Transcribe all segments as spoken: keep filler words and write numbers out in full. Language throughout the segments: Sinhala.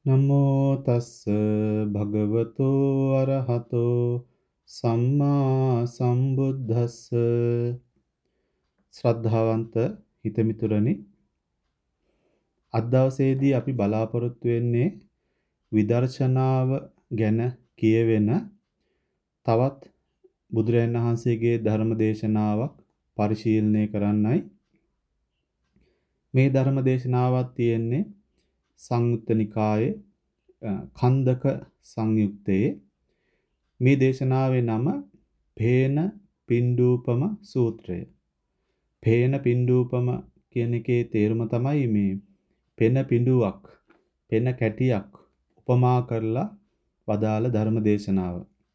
නමෝ තස්ස භගවතෝ අරහතෝ සම්මා සම්බුද්දස්ස. ශ්‍රද්ධාවන්ත හිතමිතුරනි, අද දවසේදී අපි බලාපොරොත්තු වෙන්නේ විදර්ශනාව ගැන කියවෙන තවත් බුදුරජාණන් වහන්සේගේ ධර්ම දේශනාවක් පරිශීලනය කරන්නයි. මේ ධර්ම දේශනාවක් තියෙන්නේ සංයුත්ත නිකායේ කන්දක සංයුත්තේ. මේ දේශනාවේ නම පේන පින්ඩූපම සූත්‍රය. පේන පින්ඩූපම කියන එකේ තේරුම තමයි මේ පෙන පිඬුවක්, පෙන කැටියක් උපමා කරලා වදාළ ධර්ම දේශනාව.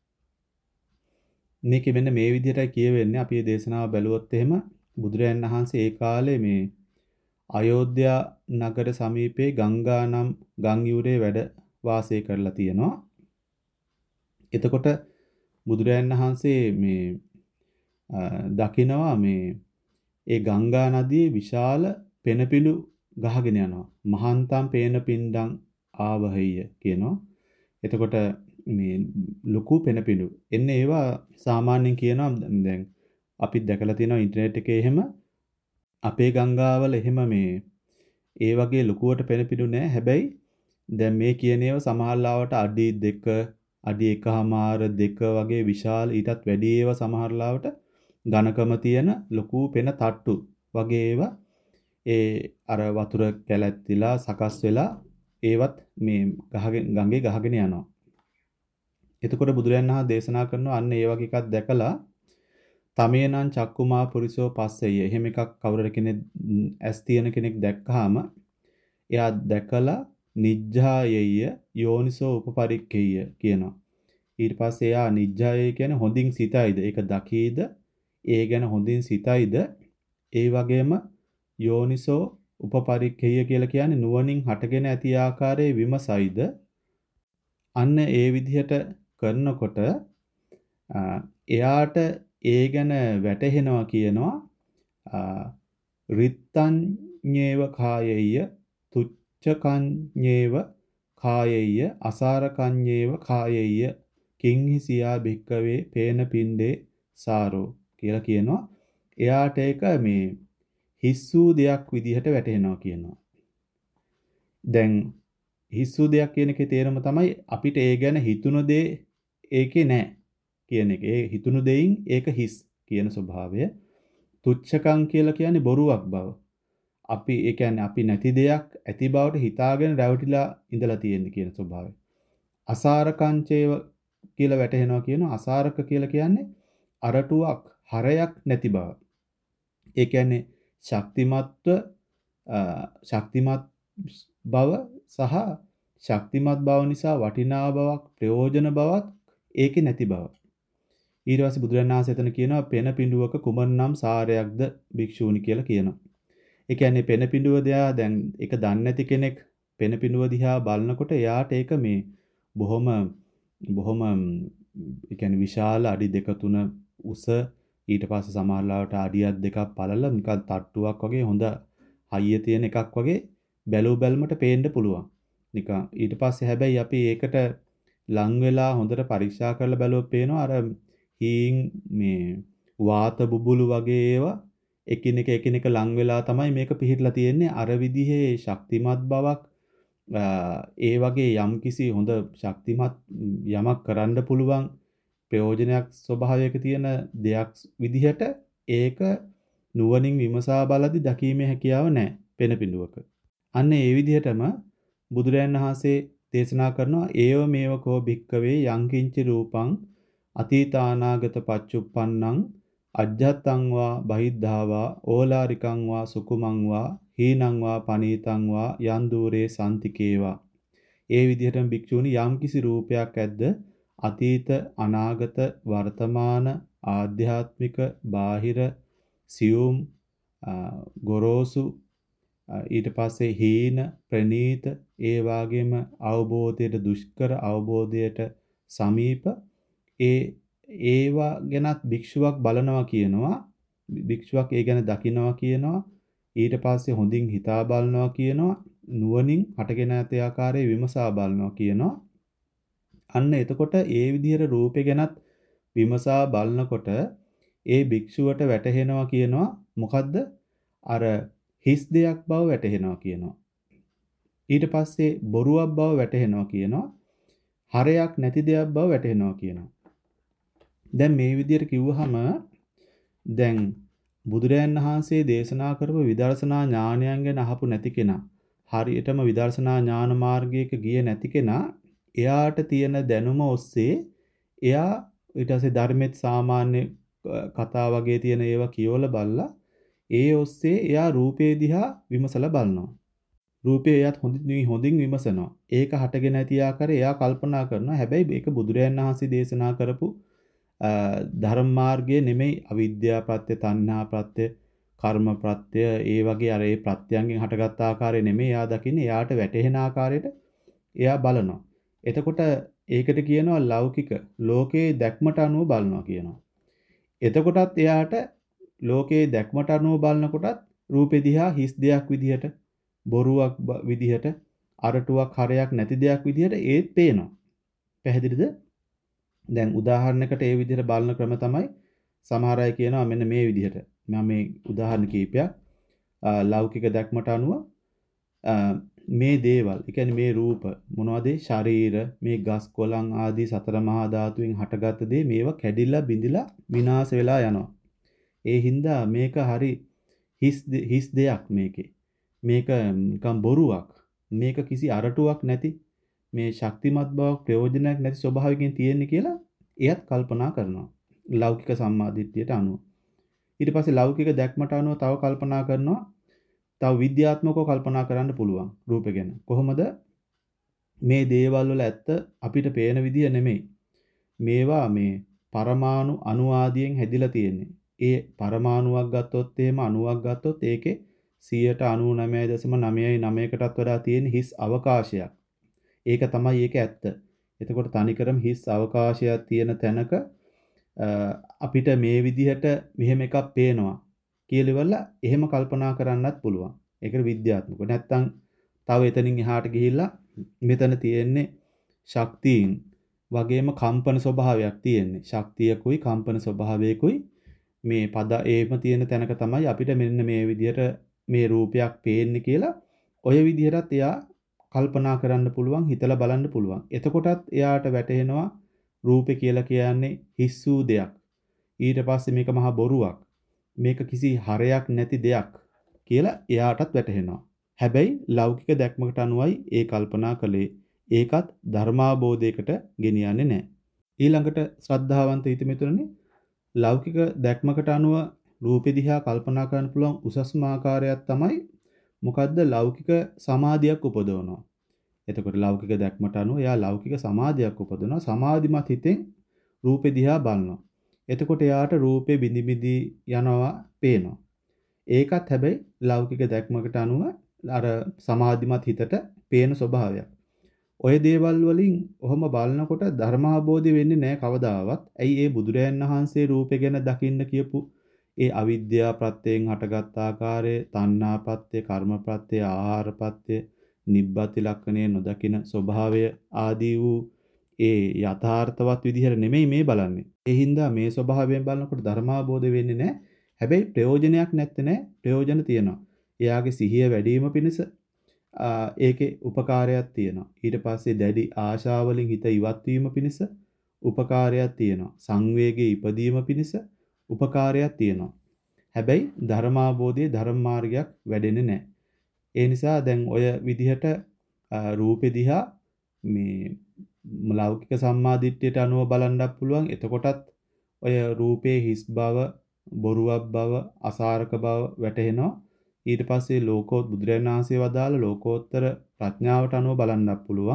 මේක මෙන්න මේ විදිහටයි කියවෙන්නේ. අපි මේ දේශනාව බැලුවොත් එහෙම බුදුරජාණන් වහන්සේ ඒ කාලේ මේ අයෝධ්‍යා නගර සමීපයේ ගංගා නම් ගම් යුරේ වැඩ වාසය කරලා තියෙනවා. එතකොට බුදුරජාණන් වහන්සේ මේ දකිනවා මේ ඒ ගංගා නදියේ විශාල පෙනපිඬු ගහගෙන යනවා. මහන්තම් පේන පින්ඩං ආවහయ్య කියනවා. එතකොට මේ ලොකු පෙනපිඬු එන්නේ ඒවා සාමාන්‍යයෙන් කියනවා දැන් අපි දැකලා තියෙනවා ඉන්ටර්නෙට් එකේ එහෙම අපේ ගංගාවල එහෙම මේ ඒ වගේ ලොකුවට පෙනපිඬු නෑ. හැබැයි දැන් මේ කියන ඒවා සමහරලාවට අඩි දෙක, අඩි එකමාර දෙක වගේ විශාල ඊටත් වැඩි ඒවා සමහරලාවට ඝනකම තියෙන ලොකු පෙන තට්ටු වගේ ඒවා ඒ අර වතුර කැලැත්තිලා සකස් වෙලා ඒවත් මේ ගහගෙන ගඟේ ගහගෙන යනවා. එතකොට බුදුරජාණන් වහන්සේ දේශනා කරනවා අන්න ඒ වගේ එකක් දැකලා තමේනං චක්කුමා පුරිසෝ පස්සෙය. එහෙම එකක් කවුරු කෙනෙක් ඇස් තියෙන කෙනෙක් දැක්කහම එයා දැකලා නිජ්ජායෙය යෝනිසෝ උපපරික්ඛෙය කියනවා. ඊට පස්සේ එයා නිජ්ජායෙ කියන්නේ හොඳින් සිතයිද, ඒක දකීද, ඒ ගැන හොඳින් සිතයිද, ඒ වගේම යෝනිසෝ උපපරික්ඛෙය කියලා කියන්නේ නුවණින් හටගෙන ඇති ආකාරයේ විමසයිද. අන්න ඒ විදිහට කරනකොට එයාට ඒ ගැන වැටහෙනවා කියනවා රිත්තඤ්ඤේව කායෙය්‍ය තුච්ඡකඤ්ඤේව කායෙය්‍ය අසාරකඤ්ඤේව කායෙය්‍ය කිංහිසියා භික්කවේ පේන පින්ඩේ සාරෝ කියලා කියනවා. එයාට ඒක මේ හිස්සූ දෙයක් විදිහට වැටහෙනවා කියනවා. දැන් හිස්සූ දෙයක් කියන එකේ තේරුම තමයි අපිට ඒ ගැන හිතුණු දේ ඒකේ නැහැ කියන එක. ඒ හිතුණු දෙයින් ඒක හිස් කියන ස්වභාවය. තුච්ඡකම් කියලා කියන්නේ බොරුවක් බව. අපි ඒ කියන්නේ අපි නැති දෙයක් ඇති බවට හිතාගෙන රැවටිලා ඉඳලා තියෙන කියන ස්වභාවය. අසාරකංචේව කියලා වැටහෙනවා කියනවා. අසාරක කියලා කියන්නේ අරටුවක්, හරයක් නැති බව. ඒ කියන්නේ ශක්තිමත්ව ශක්තිමත් බව සහ ශක්තිමත් බව නිසා වටිනා බවක්, ප්‍රයෝජන බවක් ඒකේ නැති බව. ඊට පස්සේ බුදුරජාණන් වහන්සේ එතන කියනවා පෙන පිඬුවක කුමන්නම් සාරයක්ද භික්ෂූනි කියලා කියනවා. ඒ කියන්නේ පෙන පිඬුව දිහා දැන් ඒක දන්නේ නැති කෙනෙක් පෙන පිඬුව දිහා බලනකොට එයාට ඒක මේ බොහොම බොහොම ඒ කියන්නේ විශාල අඩි දෙක තුන උස, ඊට පස්සේ සමහරලාවට අඩියක් දෙකක් පළල නිකන් තට්ටුවක් වගේ හොඳ හයිය තියෙන එකක් වගේ බැලූ බැලමට පේන්න පුළුවන්. නිකන් ඊට පස්සේ හැබැයි අපි ඒකට ලං වෙලා හොඳට පරීක්ෂා කරලා බැලුවොත් පේනවා අර හීන් මේ වාත බුබුලු වගේ ඒවා එකිනෙක එකිනෙක ලං වෙලා තමයි මේක පිහිටලා තියෙන්නේ. අර විදිහේ ශක්තිමත් බවක් ඒ වගේ යම්කිසි හොඳ ශක්තිමත් යමක් කරන්න පුළුවන් ප්‍රයෝජනයක් ස්වභාවයක තියෙන දෙයක් විදිහට ඒක නුවණින් විමසා බලද්දි දකීමේ හැකියාව නැහැ පෙන පිඬුවක. අන්න ඒ විදිහටම බුදුරයන් වහන්සේ දේශනා කරනවා ඒව මේව කෝ භික්කවේ යංකින්චි රූපං අතීතානාගත පච්චුප්පන්නං අජ්ජත්තං වා බහිද්ධා වා ඕලාරිකං වා සුකුමං වා හීනං වා පනීතං වා යන් দূරේ සම්තිකේවා. ඒ විදිහටම භික්ෂූනි යම්කිසි රූපයක් ඇද්ද අතීත අනාගත වර්තමාන ආධ්‍යාත්මික බාහිර සියුම් ගොරෝසු ඊට පස්සේ හීන ප්‍රනීත ඒ වාගේම අවබෝධයට දුෂ්කර අවබෝධයට සමීප ඒ ඒවා ගැනත් භික්ෂුවක් බලනවා කියනවා. භික්ෂුවක් ඒ ගැන දකිනවා කියනවා. ඊට පස්සේ හොඳින් හිතා බලනවා කියනවා. නුවණින් හටගෙන ඇති ආකාරයේ විමසා බලනවා කියනවා. අන්න එතකොට ඒ විදිහට රූපේ ගැනත් විමසා බලනකොට ඒ භික්ෂුවට වැටහෙනවා කියනවා මොකද්ද? අර හිස් දෙයක් බව වැටහෙනවා කියනවා. ඊට පස්සේ බොරුවක් බව වැටහෙනවා කියනවා. හරයක් නැති දෙයක් බව වැටහෙනවා කියනවා. දැන් මේ විදිහට කිව්වහම දැන් බුදුරයන් වහන්සේ දේශනා කරපු විදර්ශනා ඥානයන් ගැන අහපු නැති කෙනා හරියටම විදර්ශනා ඥාන මාර්ගයක ගියේ නැති කෙනා එයාට තියෙන දැනුම ඔස්සේ එයා ඊට පස්සේ ධර්මෙත් සාමාන්‍ය කතා වගේ තියෙන ඒවා කියවල බලලා ඒ ඔස්සේ එයා රූපේ දිහා විමසලා බලනවා. රූපේ එයාත් හොඳින් හොඳින් විමසනවා. ඒක හටගෙන ඇති ආකාරය එයා කල්පනා කරනවා. හැබැයි මේක බුදුරයන් වහන්සේ දේශනා කරපු ධර්ම මාර්ගයේ නෙමෙයි අවිද්‍යා ප්‍රත්‍ය, තණ්හා ප්‍රත්‍ය, කර්ම ප්‍රත්‍ය ඒ වගේ අර ඒ ප්‍රත්‍යයන්ගෙන් හටගත් ආකාරය නෙමෙයි එයා දකින්නේ. එයාට වැටහෙන ආකාරයට එයා බලනවා. එතකොට ඒකට කියනවා ලෞකික ලෝකයේ දැක්මට අනුව බලනවා කියනවා. එතකොටත් එයාට ලෝකයේ දැක්මට අනුව බලනකොටත් රූපෙ දිහා හිස් දෙයක් විදිහට, බොරුවක් විදිහට, අරටුවක් හරයක් නැති දෙයක් විදිහට ඒත් පේනවා. පැහැදිලිද? දැන් උදාහරණයකට ඒ විදිහට බලන ක්‍රම තමයි සමහර අය කියනවා මෙන්න මේ විදිහට. මම මේ උදාහරණ කීපයක් ලෞකික දැක්මට අනුව මේ දේවල්, ඒ කියන්නේ මේ රූප මොනවද? ශරීර, මේ ගස් කොළන් ආදී සතර මහා ධාතුවෙන් හටගත් දේ මේවා කැඩිලා බිඳිලා විනාශ වෙලා යනවා. ඒ හින්දා මේක හරි හිස් හිස් දෙයක් මේකේ. මේක නිකන් බොරුවක්. මේක කිසි අරටුවක් නැති මේ ශක්තිමත් බවක් ප්‍රයෝජනයක් නැති ස්වභාවයකින් තියෙන්නේ කියලා එයත් කල්පනා කරනවා. ලෞකික සම්මාදිට්ඨියට අනුව. ඊට පස්සේ ලෞකික දැක්මට අනුව තව කල්පනා කරනවා. තව විද්‍යාත්මකව කල්පනා කරන්න පුළුවන් රූප ගැන. කොහොමද මේ දේවල් වල ඇත්ත අපිට පේන විදිය නෙමෙයි. මේවා මේ පරමාණු අණු ආදියෙන් හැදිලා තියෙන්නේ. ඒ පරමාණුවක් ගත්තොත් එහෙම අණුවක් ගත්තොත් ඒකේ සියයට අනූනවය දශම නවය නවයකටත් වඩා තියෙන හිස් අවකාශයක්. ඒක තමයි ඒක ඇත්ත. එතකොට තනිකරම හිස් අවකාශයක් තියෙන තැනක අපිට මේ විදිහට මෙහෙම එකක් පේනවා කියලා ඉවරලා එහෙම කල්පනා කරන්නත් පුළුවන්. ඒකට විද්‍යාත්මක. නැත්තම් තව එතනින් එහාට ගිහිල්ලා මෙතන තියෙන්නේ ශක්තියින් වගේම කම්පන ස්වභාවයක් තියෙන්නේ. ශක්තියකුයි කම්පන ස්වභාවයකුයි මේ පද ඒම තියෙන තැනක තමයි අපිට මෙන්න මේ විදිහට මේ රූපයක් පේන්නේ කියලා ඔය විදිහටත් එයා කල්පනා කරන්න පුළුවන්, හිතලා බලන්න පුළුවන්. එතකොටත් එයාට වැටහෙනවා රූපේ කියලා කියන්නේ හිස් වූ දෙයක්. ඊට පස්සේ මේක මහා බොරුවක්. මේක කිසි හරයක් නැති දෙයක් කියලා එයාටත් වැටහෙනවා. හැබැයි ලෞකික දැක්මකට අනුවයි ඒ කල්පනා කළේ. ඒකත් ධර්මාබෝධයකට ගෙනියන්නේ නැහැ. ඊළඟට ශ්‍රද්ධාවන්ත හිතමිතුරනේ ලෞකික දැක්මකට අනුව රූපෙ දිහා කල්පනා කරන්න පුළුවන් උසස්ම ආකාරයක් තමයි මොකද්ද? ලෞකික සමාධියක් උපදවනවා. එතකොට ලෞකික දැක්මට අනුව එයා ලෞකික සමාධියක් උපදවනවා. සමාධිමත් හිතෙන් රූපෙ දිහා බලනවා. එතකොට එයාට රූපේ බිඳි බිඳි යනවා පේනවා. ඒකත් හැබැයි ලෞකික දැක්මකට අනුව අර සමාධිමත් හිතට පේන ස්වභාවයක්. ඔය දේවල් වලින් ඔහොම බලනකොට ධර්මාබෝධය වෙන්නේ නැහැ කවදාවත්. ඇයි ඒ බුදුරයන් වහන්සේ රූපේ ගැන දකින්න කියපු ඒ අවිද්‍යා ප්‍රත්‍යයෙන් හටගත් ආකාරය, තණ්හා ප්‍රත්‍ය, කර්ම ප්‍රත්‍ය, ආහාර ප්‍රත්‍ය, නිබ්බති ලක්ෂණය නොදකින ස්වභාවය ආදී වූ ඒ යථාර්ථවත් විදිහට නෙමෙයි මේ බලන්නේ. ඒ හින්දා මේ ස්වභාවයෙන් බලනකොට ධර්මාබෝධය වෙන්නේ නැහැ. හැබැයි ප්‍රයෝජනයක් නැත්තේ නෑ. ප්‍රයෝජන තියෙනවා. එයාගේ සිහිය වැඩි වීම පිණිස ඒකේ උපකාරයක් තියෙනවා. ඊට පස්සේ දැඩි ආශාවලින් හිත ඉවත් වීම පිණිස උපකාරයක් තියෙනවා. සංවේගයේ ඉපදීම පිණිස උපකාරයක් තියෙනවා. හැබැයි ධර්මාබෝධයේ ධර්ම මාර්ගයක් වැඩෙන්නේ නැහැ. ඒ නිසා දැන් ඔය විදිහට රූපෙ දිහා මේ ලෞකික සම්මාදිට්ඨියට අනුව බලන්නත් පුළුවන්. එතකොටත් ඔය රූපේ හිස් බව, බොරුවක් බව, අසාරක බව වැටහෙනවා. ඊට පස්සේ ලෝකෝත් බුදුරජාණන් වහන්සේ වදාළ ලෝකෝත්තර ප්‍රඥාවට අනුව බලන්නත් පුළුවන්.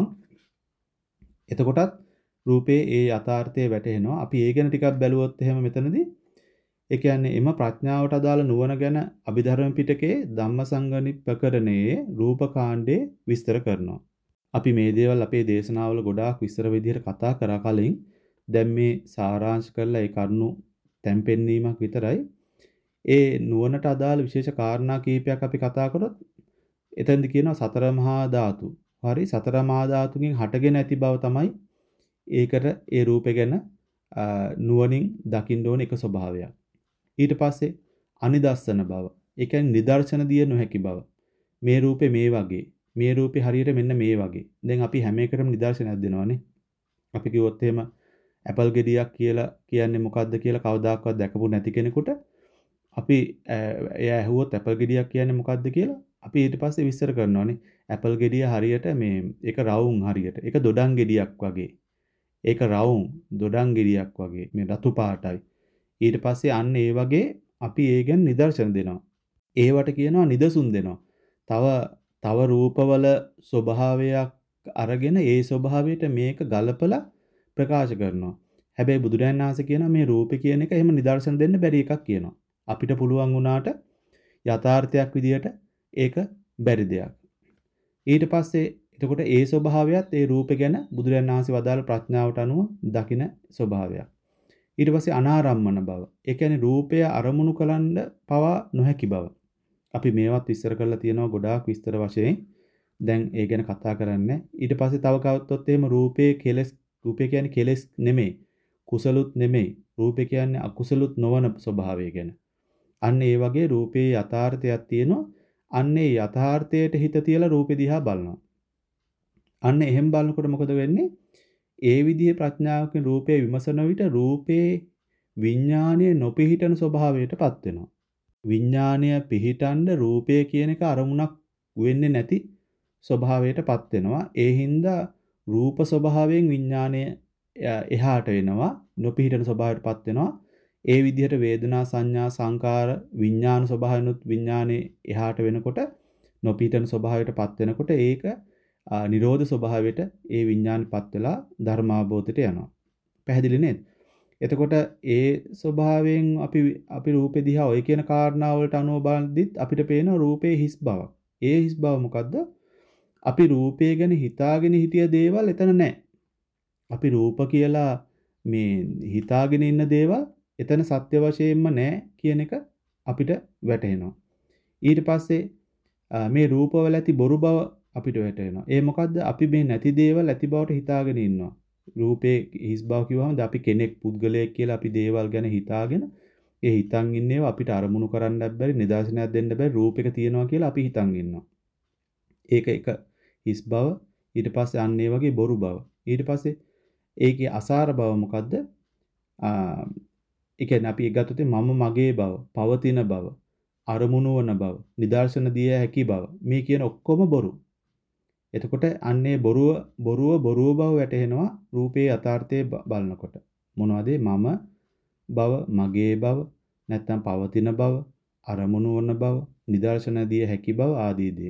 එතකොටත් රූපේ ඒ යථාර්ථය වැටහෙනවා. අපි ඒ ගැන ටිකක් බැලුවොත් එහෙම මෙතනදී ඒ කියන්නේ එම ප්‍රඥාවට අදාළ නුවණ ගැන අභිධර්ම පිටකයේ ධම්මසංගණිප්පකරණයේ රූපකාණ්ඩේ විස්තර කරනවා. අපි මේ දේවල් අපේ දේශනාවල ගොඩාක් විස්තර විදිහට කතා කරා කලින්. දැන් මේ සාරාංශ කරලා ඒ කරුණු තැම්පෙන්නීමක් විතරයි. ඒ නුවණට අදාළ විශේෂ කාරණා කීපයක් අපි කතා කරොත් එතෙන්ද කියනවා සතර මහා ධාතු. හරි සතර මහා ධාතුකින් හටගෙන ඇති බව තමයි ඒකට ඒ රූපේ ගැන නුවණින් දකින්න ඕන එක ස්වභාවයක්. ඊට පස්සේ අනිදස්සන බව. ඒ කියන්නේ නිදර්ශන දිය නොහැකි බව. මේ රූපේ මේ වගේ. මේ රූපේ හරියට මෙන්න මේ වගේ. දැන් අපි හැම එකටම නිදර්ශනයක් දෙනවානේ. අපි කිව්වොත් එහෙම ඇපල් ගෙඩියක් කියලා කියන්නේ මොකද්ද කියලා කවදාකවත් දැකපු නැති කෙනෙකුට අපි එයා ඇහුවොත් ඇපල් ගෙඩියක් කියන්නේ මොකද්ද කියලා අපි ඊට පස්සේ විස්තර කරනවානේ. ඇපල් ගෙඩිය හරියට මේ ඒක රවුම් හරියට. ඒක දොඩම් ගෙඩියක් වගේ. ඒක රවුම් දොඩම් ගෙඩියක් වගේ. මේ රතු පාටයි. ඊට පස්සේ අන්න ඒ වගේ අපි ඒ ගැන නිදර්ශන දෙනවා. ඒවට කියනවා නිදසුන් දෙනවා. තව තව රූපවල ස්වභාවයක් අරගෙන ඒ ස්වභාවයට මේක ගලපලා ප්‍රකාශ කරනවා. හැබැයි බුදුරජාණන් වහන්සේ කියනවා මේ රූපේ කියන එක එහෙම නිදර්ශන දෙන්න බැරි එකක් කියනවා. අපිට පුළුවන් වුණාට යථාර්ථයක් විදියට ඒක බැරි දෙයක්. ඊට පස්සේ එතකොට ඒ ස්වභාවයත් ඒ රූපේ ගැන බුදුරජාණන් වහන්සේ වදාළ ප්‍රඥාවට අනුව දකින ස්වභාවයක්. ඊට පස්සේ අනාරම්මන බව. ඒ කියන්නේ රූපය අරමුණු කරන්න පවා නොහැකි බව. අපි මේවත් විස්තර කරලා තියෙනවා ගොඩාක් විස්තර වශයෙන්. දැන් ඒ ගැන කතා කරන්නේ. ඊට පස්සේ තව කවුරුත් එහෙම රූපේ කෙලස් රූපේ කියන්නේ කෙලස් නෙමෙයි. කුසලුත් නෙමෙයි. රූපේ කියන්නේ අකුසලුත් නොවන ස්වභාවය ගැන. අන්න ඒ වගේ රූපේ යථාර්ථයක් තියෙනවා. අන්න ඒ යථාර්ථයට හිත තියලා රූපේ දිහා බලනවා. අන්න එහෙම බලනකොට මොකද වෙන්නේ? ඒ විදිහේ ප්‍රඥාවකින් රූපේ විමසන විට රූපේ විඥානයේ නොපිහිටන ස්වභාවයටපත් වෙනවා. විඥානය පිහිටන්න රූපය කියන එක අරමුණක් වෙන්නේ නැති ස්වභාවයටපත් වෙනවා. ඒ හින්දා රූප ස්වභාවයෙන් විඥානය එහාට වෙනවා. නොපිහිටන ස්වභාවයටපත් වෙනවා. ඒ විදිහට වේදනා සංඥා සංකාර විඥාන ස්වභාවයනොත් විඥානේ එහාට වෙනකොට නොපිහිටන ස්වභාවයටපත් වෙනකොට ඒක නිරෝධ ස්වභාවයට ඒ විඥානපත් වෙලා ධර්මාභෝධයට යනවා. පැහැදිලි නේද? එතකොට ඒ ස්වභාවයෙන් අපි අපි රූපේ දිහා ඔය කියන කාරණාවලට අනුව බලද්දිත් අපිට පේන රූපේ හිස් බවක්. ඒ හිස් බව මොකද්ද? අපි රූපය ගැන හිතාගෙන හිටිය දේවල් එතන නැහැ. අපි රූප කියලා මේ හිතාගෙන ඉන්න දේවල් එතන සත්‍ය වශයෙන්ම නැහැ කියන එක අපිට වැටහෙනවා. ඊට පස්සේ මේ රූපවල ඇති බොරු බව අපිට වැටහෙනවා. ඒ මොකද්ද? අපි මේ නැති දේවල් ඇති බවට හිතාගෙන ඉන්නවා. රූපේ හිස් බව කිව්වම අපි කෙනෙක් පුද්ගලයෙක් කියලා අපි දේවල් ගැන හිතාගෙන ඒ හිතන් ඉන්නේවා අපිට අරමුණු කරන්නත් බැරි නිදර්ශනයක් දෙන්න බැරි රූපයක තියෙනවා කියලා අපි හිතන් ඉන්නවා. ඒක එක හිස් බව. ඊට පස්සේ අන්න ඒ වගේ බොරු බව. ඊට පස්සේ ඒකේ අසාර බව මොකද්ද? ආ ඒ කියන්නේ අපි ගත්තොත් මම මගේ බව, පවතින බව, අරමුණු වන බව, නිදර්ශන දිය හැකි බව. මේ කියන ඔක්කොම බොරු. එතකොට අන්නේ බොරුව බොරුව බොරුව බව වැටහෙනවා රූපේ යථාර්ථයේ බලනකොට. මොනවද? මම බව, මගේ බව, නැත්නම් පවතින බව, අරමුණු වන බව, නිදර්ශන දිය හැකි බව ආදී දේ.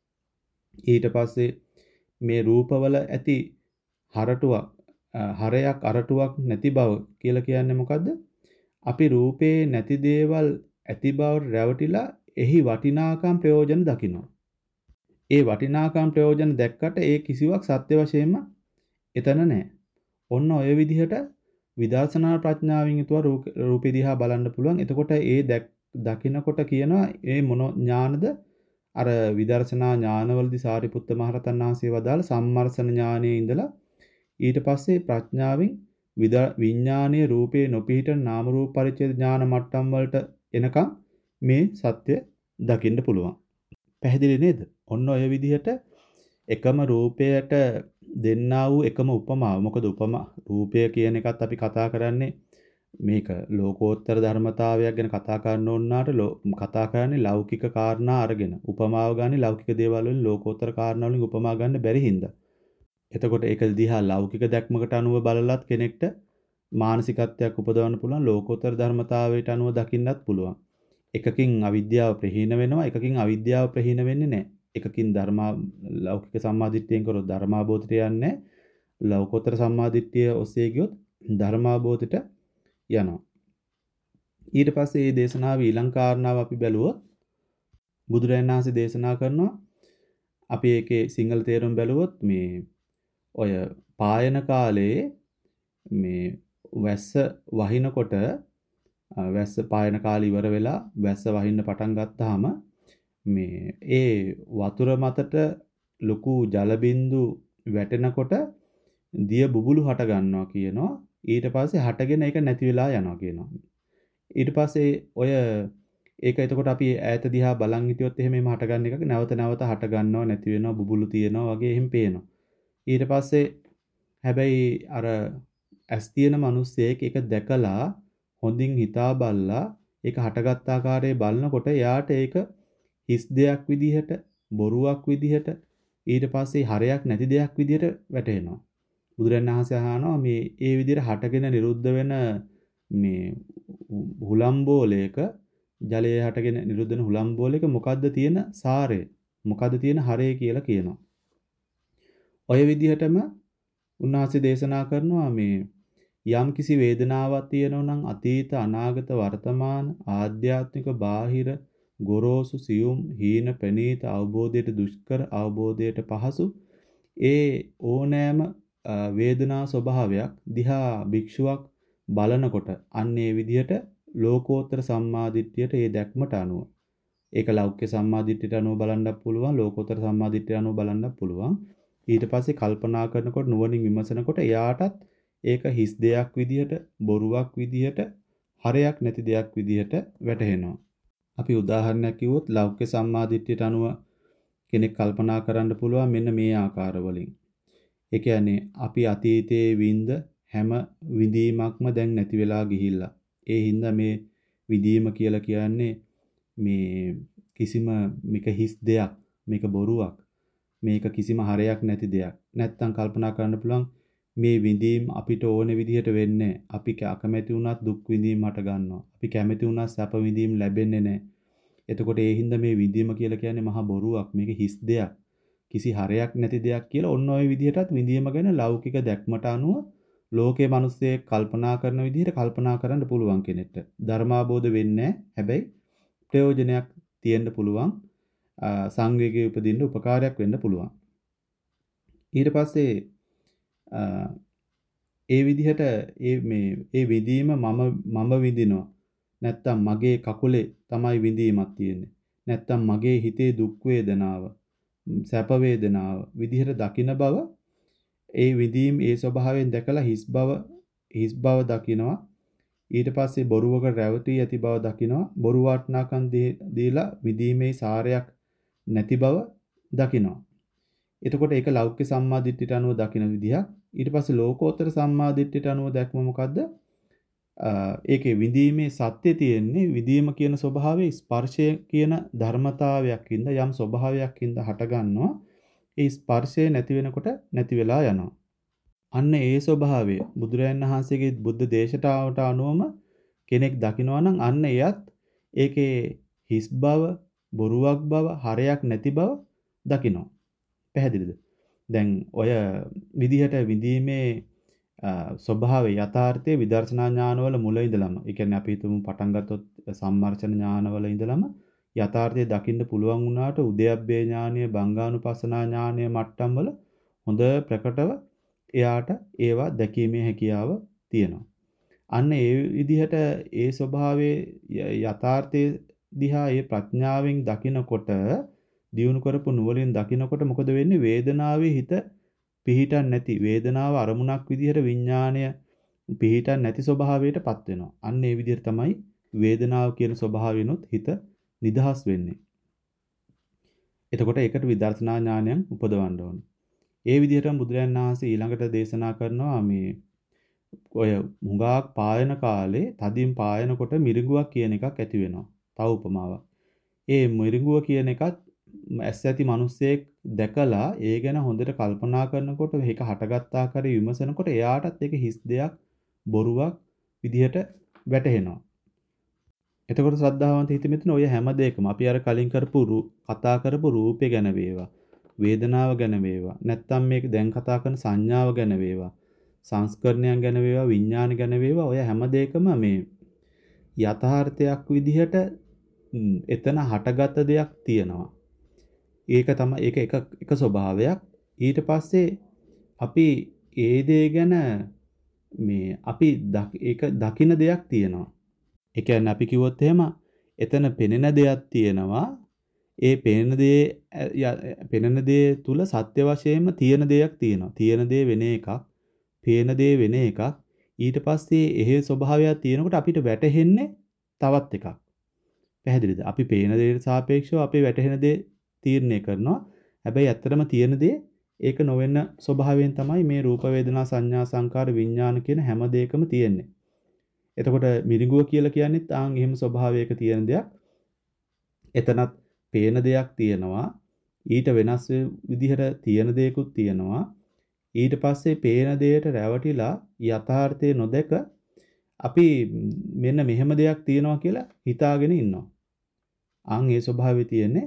ඊට පස්සේ මේ රූපවල ඇති හරටුවක්, හරයක් අරටුවක් නැති බව කියලා කියන්නේ මොකද්ද? අපි රූපේ නැති දේවල් ඇති බවට රැවටිලා එහි වටිනාකම් ප්‍රයෝජන දකිනවා. ඒ වටිනාකම් ප්‍රයෝජන දැක්කට ඒ කිසිවක් සත්‍ය වශයෙන්ම එතන නැහැ. ඔන්න ඔය විදිහට විදර්ශනා ප්‍රඥාවෙන් යුතුව රූපේ දිහා බලන්න පුළුවන්. එතකොට ඒ දකිනකොට කියනවා මේ මොන ඥානද? අර විදර්ශනා ඥානවලදී සාරිපුත්ත මහරහතන් වහන්සේ වදාළ සම්මර්ෂණ ඥානයේ ඉඳලා ඊට පස්සේ ප්‍රඥාවෙන් විඥානීය රූපේ නොපිහිටන නාම රූප පරිච්ඡේද ඥාන මට්ටම් වලට එනකම් මේ සත්‍ය දකින්න පුළුවන්. පැහැදිලි නේද? ඔන්න ඔය විදිහට එකම රූපයට දෙන්නා වූ එකම උපමාව. මොකද උපමා රූපය කියන එකත් අපි කතා කරන්නේ මේක ලෝකෝත්තර ධර්මතාවයක් ගැන කතා කරන්න ඕනාට කතා කරන්නේ ලෞකික කාරණා අරගෙන. උපමාව ගන්න ලෞකික දේවල් වලින් ලෝකෝත්තර කාරණා වලින් උපමා ගන්න බැරි හින්දා. එතකොට ඒක දිහා ලෞකික දැක්මකට අනුව බලලත් කෙනෙක්ට මානසිකත්වයක් උපදවන්න පුළුවන්. ලෝකෝත්තර ධර්මතාවයට අනුව දකින්නත් පුළුවන්. එකකින් අවිද්‍යාව ප්‍රහීන වෙනවා, එකකින් අවිද්‍යාව ප්‍රහීන වෙන්නේ නැහැ. එකකින් ධර්මා ලෞකික සම්මාදිට්ඨියෙන් කරොත් ධර්මාබෝධයට යන්නේ, ලෞකෝත්තර සම්මාදිට්ඨිය ඔස්සේ ගියොත් ධර්මාබෝධයට යනවා. ඊට පස්සේ මේ දේශනාවේ ඊළඟ කාරණාව අපි බැලුවොත් බුදුරජාණන් වහන්සේ දේශනා කරනවා අපි ඒකේ සිංහල තේරුම් බැලුවොත් මේ ඔය පායන කාලේ මේ වැස්ස වහිනකොට වැස්ස පායන කාලේ ඉවර වෙලා වැස්ස වහින්න පටන් ගත්තාම මේ ඒ වතුර මතට ලොකු ජල බිඳු වැටෙනකොට දිය බුබුලු හට ගන්නවා කියනවා. ඊට පස්සේ හටගෙන ඒක නැති වෙලා යනවා කියනවා. ඊට පස්සේ ඔය ඒක එතකොට අපි ඈත දිහා බලන් හිටියොත් එහෙම එම හට ගන්න එකක නැවත නැවත හට ගන්නව නැති වෙනවා බුබුලු තියෙනවා වගේ එහෙම පේනවා. ඊට පස්සේ හැබැයි අර ඇස් තියෙන මිනිස්සෙක් ඒක දැකලා හොඳින් හිතා බලලා ඒක හටගත් ආකාරයේ බලනකොට එයාට ඒක හිස් දෙයක් විදිහට බොරුවක් විදිහට ඊට පස්සේ හරයක් නැති දෙයක් විදිහට වැටහෙනවා. බුදුරජාණන් වහන්සේ අහනවා මේ ඒ විදිහට හටගෙන නිරුද්ධ වෙන මේ හුලම්බෝලයක ජලයේ හටගෙන නිරුද්ධ වෙන හුලම්බෝලයක මොකද්ද තියෙන සාරය මොකද්ද තියෙන හරය කියලා කියනවා. ඔය විදිහටම උන්වහන්සේ දේශනා කරනවා මේ යම් කිසි වේදනාවක් තියෙනවා නම් අතීත අනාගත වර්තමාන ආධ්‍යාත්මික බාහිර ගොරෝසු සියුම් හීන ප්‍රනීත අවබෝධයට දුෂ්කර අවබෝධයට පහසු ඒ ඕනෑම වේදනා ස්වභාවයක් දිහා භික්ෂුවක් බලනකොට අන්න ඒ විදිහට ලෝකෝත්තර සම්මාදිට්ඨියට ඒ දැක්මට අනුව ඒක ලෞකික සම්මාදිට්ඨියට අනුව බලන්නත් පුළුවන් ලෝකෝත්තර සම්මාදිට්ඨියට අනුව බලන්නත් පුළුවන් ඊට පස්සේ කල්පනා කරනකොට නුවණින් විමසනකොට එයාටත් ඒක හිස් දෙයක් විදිහට බොරුවක් විදිහට හරයක් නැති දෙයක් විදිහට වැටහෙනවා. අපි උදාහරණයක් කිව්වොත් ලෞකික සම්මාදිට්ඨියට අනුව කෙනෙක් කල්පනා කරන්න පුළුවන් මෙන්න මේ ආකාරවලින්. ඒ කියන්නේ අපි අතීතයේ විඳ හැම විඳීමක්ම දැන් නැති වෙලා ගිහිල්ලා. ඒ හින්දා මේ විඳීම කියලා කියන්නේ මේ කිසිම මේක හිස් දෙයක්, මේක බොරුවක්, මේක කිසිම හරයක් නැති දෙයක්. නැත්තම් කල්පනා කරන්න පුළුවන් මේ විඳීම් අපිට ඕන විදිහට වෙන්නේ අපි අකමැති වුණත් දුක් විඳීම් හට ගන්නවා. අපි කැමති වුණත් සැප විඳීම් ලැබෙන්නේ නැහැ. එතකොට ඒ හින්දා මේ විඳීම කියලා කියන්නේ මහා බොරුවක්. මේක හිස් දෙයක්. කිසි හරයක් නැති දෙයක් කියලා ඔන්න ඔය විදිහටත් විඳීම ගැන ලෞකික දැක්මට අනුව ලෝකයේ මිනිස්සේ කල්පනා කරන විදිහට කල්පනා කරන්න පුළුවන් කෙනෙක්ට. ධර්මාබෝධ වෙන්නේ හැබැයි ප්‍රයෝජනයක් තියෙන්න පුළුවන්. සංවේගයේ උපදින්න උපකාරයක් වෙන්න පුළුවන්. ඊට පස්සේ ඒ විදිහට ඒ මේ ඒ විඳීම මම මම විඳිනවා. නැත්තම් මගේ කකුලේ තමයි විඳීමක් තියෙන්නේ. නැත්තම් මගේ හිතේ දුක් වේදනාව, සැප වේදනාව විදිහට දකින බව ඒ විඳීම් ඒ ස්වභාවයෙන් දැකලා හිස් බව හිස් බව දකිනවා. ඊට පස්සේ බොරුවක රැවටි ඇති බව දකිනවා. බොරු වටනාකම් දීලා විඳීමේ සාරයක් නැති බව දකිනවා. එතකොට ඒක ලෞකික සම්මාදිට්ඨියට අනුව දකින විදිහක්. ඊට පස්සේ ලෝකෝත්තර සම්මාදිට්ඨියට අනුව දැක්ම මොකද්ද? ඒකේ විඳීමේ සත්‍ය තියෙන්නේ විඳීම කියන ස්වභාවයේ ස්පර්ශය කියන ධර්මතාවයක් හින්ද යම් ස්වභාවයක් හින්ද හටගන්නවා. ඒ ස්පර්ශය නැති වෙනකොට නැති වෙලා යනවා. අන්න ඒ ස්වභාවය බුදුරජාණන් වහන්සේගේ බුද්ධ දේශනාවට අනුවම කෙනෙක් දකිනවා නම් අන්න එයත් ඒකේ හිස් බව, බොරුවක් බව, හරයක් නැති බව දකිනවා. පැහැදිලිද? දැන් ඔය විදිහට විඳීමේ ස්වභාවය යථාර්ථයේ විදර්ශනා ඥානවල මුල ඉඳලම, ඒ කියන්නේ අපි හිතමු පටන් ගත්තොත් සම්මර්ෂණ ඥානවල ඉඳලම යථාර්ථය දකින්න පුළුවන් වුණාට උද්‍යප්පේ ඥානය, බංගානුපස්සනා ඥානය මට්ටම් වල හොඳ ප්‍රකටව එයාට ඒවා දැකීමේ හැකියාව තියෙනවා. අන්න ඒ විදිහට ඒ ස්වභාවයේ යථාර්ථයේ දිහා ඒ ප්‍රඥාවෙන් දකිනකොට දියුණු කරපු නුවණින් දකිනකොට මොකද වෙන්නේ? වේදනාවේ හිත පිහිටන් නැති වේදනාව අරමුණක් විදිහට විඥාණය පිහිටන් නැති ස්වභාවයටපත් වෙනවා. අන්න ඒ විදිහට තමයි වේදනාව කියන ස්වභාවයෙන්ොත් හිත නිදහස් වෙන්නේ. එතකොට ඒකට විදර්ශනා ඥානයන් උපදවන්න ඕනේ. ඒ විදිහටම බුදුරජාණන් වහන්සේ ඊළඟට දේශනා කරනවා මේ ඔය හුඟක් පායන කාලේ තදින් පායනකොට මිරිඟුවක් කියන එකක් ඇති වෙනවා. තව උපමාවක්. ඒ මිරිඟුව කියන එකත් ඇස් ඇති මිනිස්සෙක් දැකලා ඒ ගැන හොඳට කල්පනා කරනකොට ඒක හටගත් ආකාරය විමසනකොට එයාටත් ඒක හිස් දෙයක් බොරුවක් විදිහට වැටහෙනවා. එතකොට ශ්‍රද්ධාවන්ත හිතෙමින් ඔය හැම දෙයකම අපි අර කලින් කරපු කතා කරපු රූපේ ගැන වේවා, වේදනාව ගැන වේවා, නැත්තම් මේක දැන් කතා කරන සංඥාව ගැන වේවා, සංස්කරණයන් ගැන වේවා, විඥාන ගැන වේවා, ඔය හැම දෙයකම මේ යථාර්ථයක් විදිහට එතන හටගත් දෙයක් තියෙනවා. ඒක තමයි ඒක එක එක ස්වභාවයක්. ඊට පස්සේ අපි ඒ දේ ගැන මේ අපි ඒක දකින දෙයක් තියෙනවා. ඒ කියන්නේ අපි කිව්වොත් එහෙම එතන පෙනෙන දෙයක් තියෙනවා. ඒ පෙනෙන දේ පෙනෙන දේ තුල සත්‍ය වශයෙන්ම තියෙන දෙයක් තියෙනවා. තියෙන දේ වෙන එකක්, පේන දේ වෙන එකක්. ඊට පස්සේ එහෙ ස්වභාවයක් තියෙනකොට අපිට වැටහෙන්නේ තවත් එකක්. පැහැදිලිද? අපි පේන දේට සාපේක්ෂව අපි වැටහෙන දේ තීරණය කරනවා. හැබැයි ඇත්තටම තියෙන දේ ඒක නොවෙන ස්වභාවයෙන් තමයි මේ රූප වේදනා සංඥා සංකාර විඥාන කියන හැම දෙයකම තියෙන්නේ. එතකොට මිරිඟුව කියලා කියන්නේත් ආන් එහෙම ස්වභාවයක තියෙන දෙයක්. එතනත් පේන දෙයක් තියෙනවා. ඊට වෙනස් විදිහට තියෙන දෙයක්ත් තියෙනවා. ඊට පස්සේ පේන දෙයට රැවටිලා යථාර්ථය නොදක අපි මෙන්න මෙහෙම දෙයක් තියෙනවා කියලා හිතාගෙන ඉන්නවා. ආන් ඒ ස්වභාවය තියෙන්නේ